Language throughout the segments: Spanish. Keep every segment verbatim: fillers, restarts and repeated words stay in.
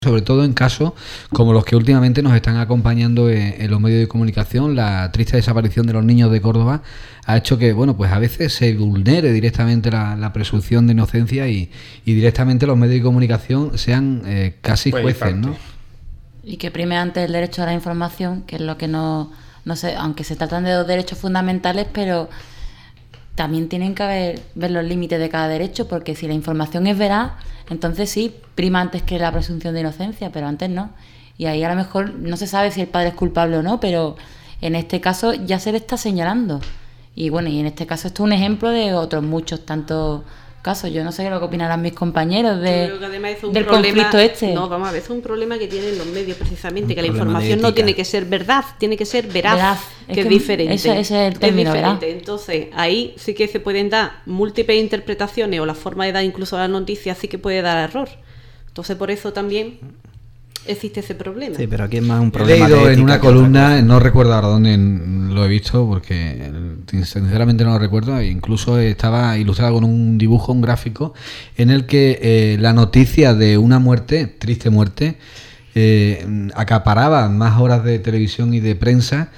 sobre todo en casos como los que últimamente nos están acompañando en, en los medios de comunicación. La triste desaparición de los niños de Córdoba ha hecho que, bueno, pues a veces se vulnere directamente la, la presunción de inocencia y, y directamente los medios de comunicación sean eh, casi jueces, ¿no? Y que prime antes el derecho a la información, que es lo que no, no sé, aunque se tratan de dos derechos fundamentales, pero también tienen que haber, ver los límites de cada derecho, porque si la información es veraz, entonces sí, prima antes que la presunción de inocencia, pero antes no. Y ahí a lo mejor no se sabe si el padre es culpable o no, pero en este caso ya se le está señalando. Y bueno, y en este caso esto es un ejemplo de otros muchos tantos casos. Yo no sé lo que opinarán mis compañeros de, Yo creo que además es un del problema, conflicto este. No, vamos a ver, es un problema que tienen los medios precisamente, Un que la información información no tiene que ser verdad, tiene que ser veraz, Veraz. que Es es que diferente. ese- ese es el término, es ¿verdad? diferente. Entonces, ahí sí que se pueden dar múltiples interpretaciones, o la forma de dar incluso la noticia sí que puede dar error. Entonces, por eso también existe ese problema. Sí, pero aquí es más un He problema leído de en ética una que otra columna, cosa. no recuerdo ahora dónde lo he visto porque sinceramente no lo recuerdo, incluso estaba ilustrado con un dibujo, un gráfico en el que eh, la noticia de una muerte, triste muerte, eh, acaparaba más horas de televisión y de prensa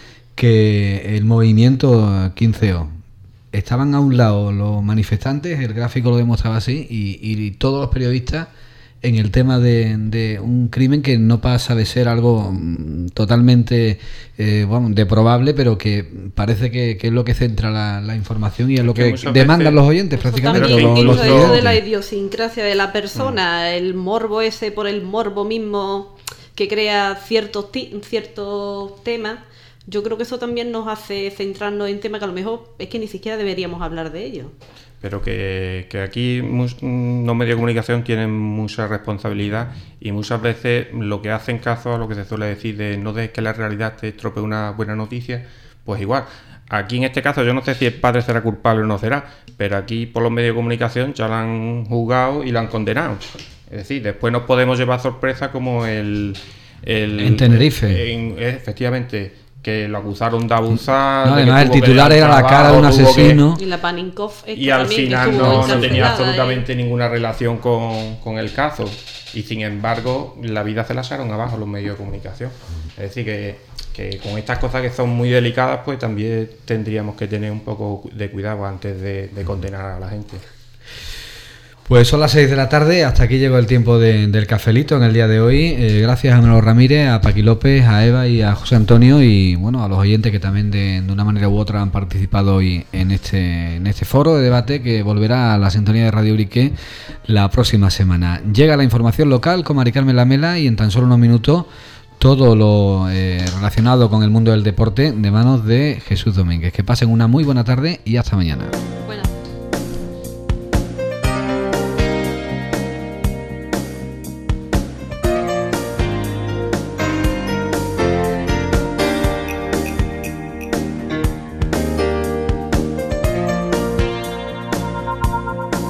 que el movimiento quince O. Estaban a un lado los manifestantes, el gráfico lo demostraba así, y, y todos los periodistas en el tema de, de un crimen que no pasa de ser algo mm, totalmente eh, bueno, deprobable, pero que parece que, que es lo que centra la, la información y es lo Que que muchas demandan veces- los oyentes Eso prácticamente. también, los- los incluso eso de clientes. la idiosincrasia de la persona, el morbo ese por el morbo mismo que crea ciertos, ti- ciertos temas, yo creo que eso también nos hace centrarnos en temas que a lo mejor es que ni siquiera deberíamos hablar de ellos. Pero que, que aquí mus- los medios de comunicación tienen mucha responsabilidad y muchas veces lo que hacen caso a lo que se suele decir de no dejes que la realidad te estropee una buena noticia, pues igual. Aquí en este caso yo no sé si el padre será culpable o no será, pero aquí por los medios de comunicación ya lo han juzgado y lo han condenado. Es decir, después nos podemos llevar sorpresa como el... el En Tenerife. en- efectivamente, que lo acusaron de abusar. No, de que además el tuvo que titular dejar era la cara de un trabajo, tuvo que- asesino. Y la Paninkov esta y al también, que final estuvo no, no encarcelada, tenía ¿eh? absolutamente ninguna relación con, con el caso. Y sin embargo, la vida se la echaron abajo los medios de comunicación. Es decir, que, que con estas cosas que son muy delicadas, pues también tendríamos que tener un poco de cuidado antes de, de condenar a la gente. Pues son las seis de la tarde, hasta aquí llegó el tiempo de- del cafelito en el día de hoy. Eh, gracias a Manolo Ramírez, a Paqui López, a Eva y a José Antonio y bueno, a los oyentes que también de, de una manera u otra han participado hoy en este, en este foro de debate que volverá a la sintonía de Radio Urique la próxima semana. Llega la información local con Mari Carmen Lamela y en tan solo unos minutos todo lo eh, relacionado con el mundo del deporte de manos de Jesús Domínguez. Que pasen una muy buena tarde y hasta mañana. Buenas